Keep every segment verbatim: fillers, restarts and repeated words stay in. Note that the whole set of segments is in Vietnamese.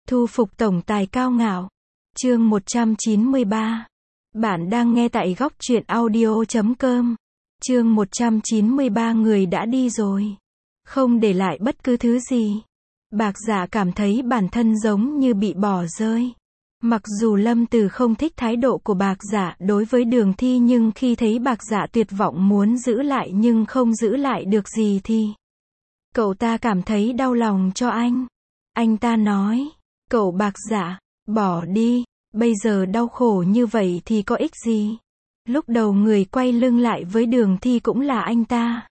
Thu phục tổng tài cao ngạo. Chương một trăm chín mươi ba. Bạn đang nghe tại góc truyện audio chấm com. Chương một trăm chín mươi ba người đã đi rồi. Không để lại bất cứ thứ gì. Bạc Dạ cảm thấy bản thân giống như bị bỏ rơi. Mặc dù Lâm Từ không thích thái độ của Bạc Dạ đối với Đường Thi, nhưng khi thấy Bạc Dạ tuyệt vọng muốn giữ lại nhưng không giữ lại được gì thì cậu ta cảm thấy đau lòng cho anh. Anh ta nói, cậu Bạc Dạ, bỏ đi, bây giờ đau khổ như vậy thì có ích gì. Lúc đầu người quay lưng lại với Đường Thi cũng là anh ta.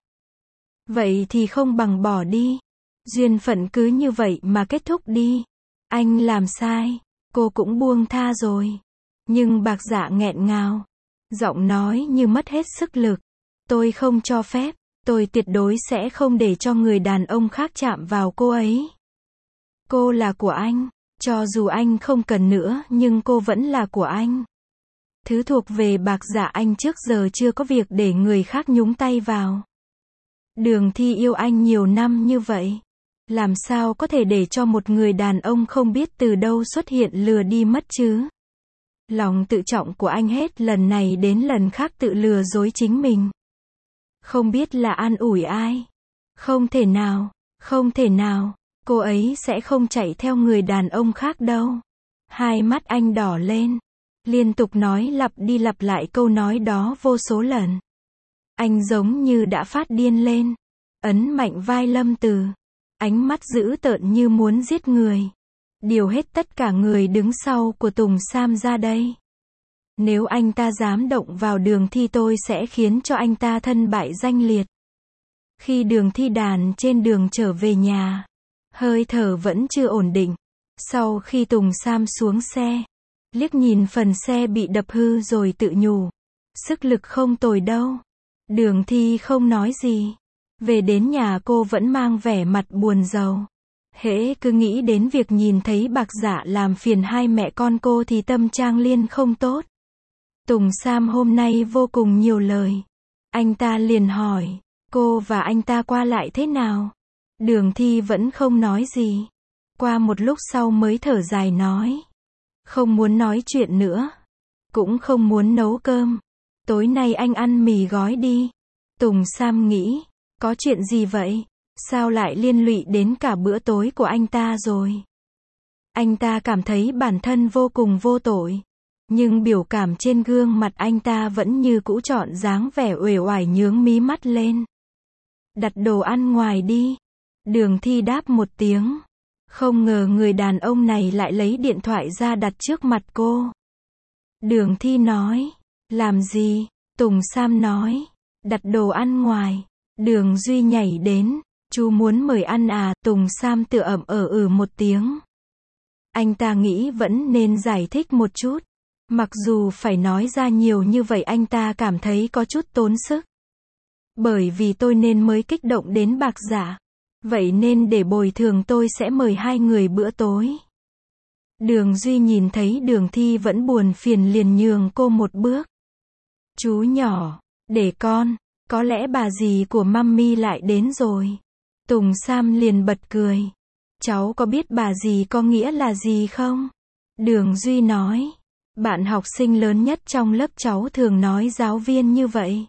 Vậy thì không bằng bỏ đi. Duyên phận cứ như vậy mà kết thúc đi. Anh làm sai, cô cũng buông tha rồi. Nhưng Bạc Dạ nghẹn ngào, giọng nói như mất hết sức lực. Tôi không cho phép, tôi tuyệt đối sẽ không để cho người đàn ông khác chạm vào cô ấy. Cô là của anh, cho dù anh không cần nữa nhưng cô vẫn là của anh. Thứ thuộc về Bạc Dạ anh trước giờ chưa có việc để người khác nhúng tay vào. Đường Thi yêu anh nhiều năm như vậy, làm sao có thể để cho một người đàn ông không biết từ đâu xuất hiện lừa đi mất chứ? Lòng tự trọng của anh hết lần này đến lần khác tự lừa dối chính mình. Không biết là an ủi ai. Không thể nào, không thể nào, cô ấy sẽ không chạy theo người đàn ông khác đâu. Hai mắt anh đỏ lên, liên tục nói lặp đi lặp lại câu nói đó vô số lần. Anh giống như đã phát điên lên, ấn mạnh vai Lâm Từ, ánh mắt dữ tợn như muốn giết người. Điều hết tất cả người đứng sau của Tùng Sam ra đây. Nếu anh ta dám động vào Đường Thi tôi sẽ khiến cho anh ta thân bại danh liệt. Khi Đường Thi đàn trên đường trở về nhà, hơi thở vẫn chưa ổn định. Sau khi Tùng Sam xuống xe, liếc nhìn phần xe bị đập hư rồi tự nhủ, sức lực không tồi đâu. Đường Thi không nói gì. Về đến nhà cô vẫn mang vẻ mặt buồn rầu. Hễ cứ nghĩ đến việc nhìn thấy Bạc Dạ làm phiền hai mẹ con cô thì tâm Trang Liên không tốt. Tùng Sam hôm nay vô cùng nhiều lời. Anh ta liền hỏi, cô và anh ta qua lại thế nào? Đường Thi vẫn không nói gì. Qua một lúc sau mới thở dài nói, không muốn nói chuyện nữa, cũng không muốn nấu cơm. Tối nay anh ăn mì gói đi. Tùng Sam nghĩ, có chuyện gì vậy? Sao lại liên lụy đến cả bữa tối của anh ta rồi? Anh ta cảm thấy bản thân vô cùng vô tội. Nhưng biểu cảm trên gương mặt anh ta vẫn như cũ trọn dáng vẻ uể oải nhướng mí mắt lên. Đặt đồ ăn ngoài đi. Đường Thi đáp một tiếng. Không ngờ người đàn ông này lại lấy điện thoại ra đặt trước mặt cô. Đường Thi nói, làm gì? Tùng Sam nói, đặt đồ ăn ngoài. Đường Duy nhảy đến, chú muốn mời ăn à? Tùng Sam tựa ậm ờ ừ một tiếng. Anh ta nghĩ vẫn nên giải thích một chút. Mặc dù phải nói ra nhiều như vậy anh ta cảm thấy có chút tốn sức. Bởi vì tôi nên mới kích động đến Bạc Dạ. Vậy nên để bồi thường tôi sẽ mời hai người bữa tối. Đường Duy nhìn thấy Đường Thi vẫn buồn phiền liền nhường cô một bước. Chú nhỏ, để con, có lẽ bà dì của Mummy lại đến rồi. Tùng Sam liền bật cười. Cháu có biết bà dì có nghĩa là gì không? Đường Duy nói, bạn học sinh lớn nhất trong lớp cháu thường nói giáo viên như vậy.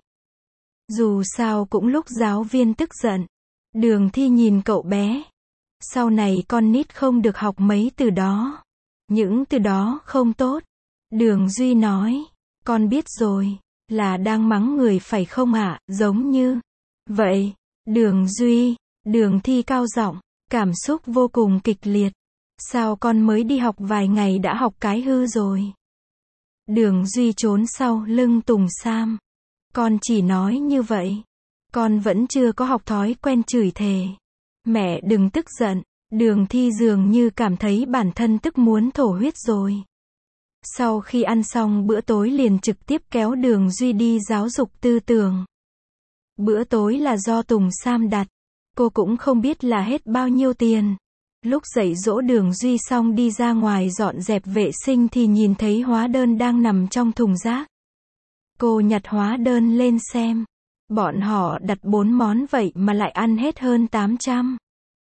Dù sao cũng lúc giáo viên tức giận. Đường Thi nhìn cậu bé. Sau này con nít không được học mấy từ đó. Những từ đó không tốt. Đường Duy nói, con biết rồi, là đang mắng người phải không ạ? Giống như vậy. Đường Duy, Đường Thi cao giọng, cảm xúc vô cùng kịch liệt. Sao con mới đi học vài ngày đã học cái hư rồi? Đường Duy trốn sau lưng Tùng Sam. Con chỉ nói như vậy. Con vẫn chưa có học thói quen chửi thề. Mẹ đừng tức giận. Đường Thi dường như cảm thấy bản thân tức muốn thổ huyết rồi. Sau khi ăn xong bữa tối liền trực tiếp kéo Đường Duy đi giáo dục tư tưởng. Bữa tối là do Tùng Sam đặt. Cô cũng không biết là hết bao nhiêu tiền. Lúc dạy dỗ Đường Duy xong đi ra ngoài dọn dẹp vệ sinh thì nhìn thấy hóa đơn đang nằm trong thùng rác. Cô nhặt hóa đơn lên xem. Bọn họ đặt bốn món vậy mà lại ăn hết hơn tám trăm.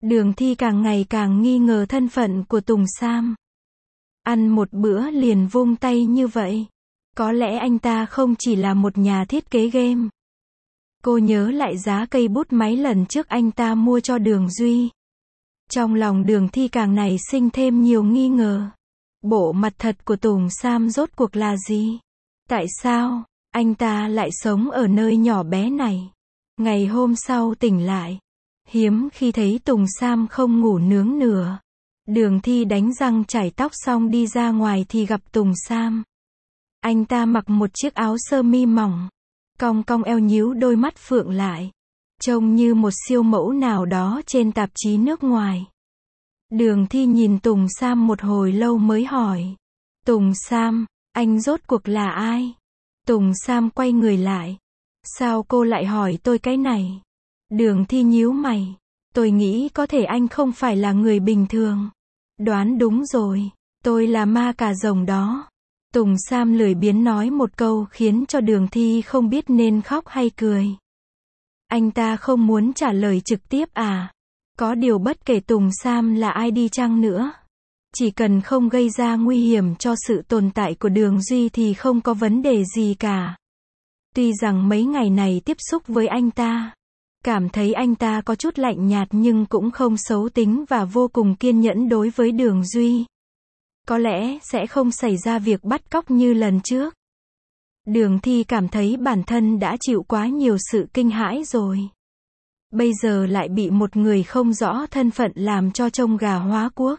Đường Thi càng ngày càng nghi ngờ thân phận của Tùng Sam. Ăn một bữa liền vung tay như vậy. Có lẽ anh ta không chỉ là một nhà thiết kế game. Cô nhớ lại giá cây bút máy lần trước anh ta mua cho Đường Duy. Trong lòng Đường Thi càng nảy sinh thêm nhiều nghi ngờ. Bộ mặt thật của Tùng Sam rốt cuộc là gì? Tại sao anh ta lại sống ở nơi nhỏ bé này? Ngày hôm sau tỉnh lại, hiếm khi thấy Tùng Sam không ngủ nướng nửa. Đường Thi đánh răng chải tóc xong đi ra ngoài thì gặp Tùng Sam. Anh ta mặc một chiếc áo sơ mi mỏng, cong cong eo nhíu đôi mắt phượng lại, trông như một siêu mẫu nào đó trên tạp chí nước ngoài. Đường Thi nhìn Tùng Sam một hồi lâu mới hỏi. Tùng Sam, anh rốt cuộc là ai? Tùng Sam quay người lại. Sao cô lại hỏi tôi cái này? Đường Thi nhíu mày. Tôi nghĩ có thể anh không phải là người bình thường. Đoán đúng rồi, tôi là ma cà rồng đó. Tùng Sam lười biếng nói một câu khiến cho Đường Thi không biết nên khóc hay cười. Anh ta không muốn trả lời trực tiếp à? Có điều bất kể Tùng Sam là ai đi chăng nữa, chỉ cần không gây ra nguy hiểm cho sự tồn tại của Đường Duy thì không có vấn đề gì cả. Tuy rằng mấy ngày này tiếp xúc với anh ta, cảm thấy anh ta có chút lạnh nhạt nhưng cũng không xấu tính và vô cùng kiên nhẫn đối với Đường Duy. Có lẽ sẽ không xảy ra việc bắt cóc như lần trước. Đường Thi cảm thấy bản thân đã chịu quá nhiều sự kinh hãi rồi. Bây giờ lại bị một người không rõ thân phận làm cho trông gà hóa cuốc.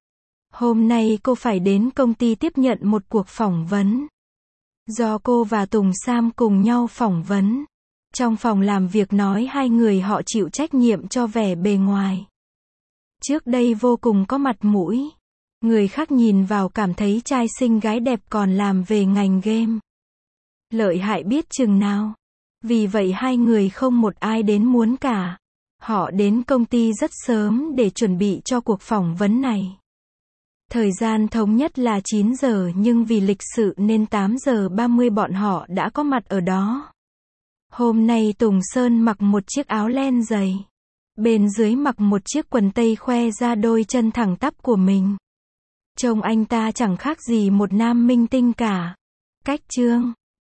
Hôm nay cô phải đến công ty tiếp nhận một cuộc phỏng vấn. Do cô và Tùng Sam cùng nhau phỏng vấn. Trong phòng làm việc nói hai người họ chịu trách nhiệm cho vẻ bề ngoài. Trước đây vô cùng có mặt mũi. Người khác nhìn vào cảm thấy trai xinh gái đẹp còn làm về ngành game. Lợi hại biết chừng nào. Vì vậy hai người không một ai đến muốn cả. Họ đến công ty rất sớm để chuẩn bị cho cuộc phỏng vấn này. Thời gian thống nhất là chín giờ nhưng vì lịch sự nên tám giờ ba mươi bọn họ đã có mặt ở đó. Hôm nay Tùng Sơn mặc một chiếc áo len dày. Bên dưới mặc một chiếc quần tây khoe ra đôi chân thẳng tắp của mình. Trông anh ta chẳng khác gì một nam minh tinh cả. Cách trương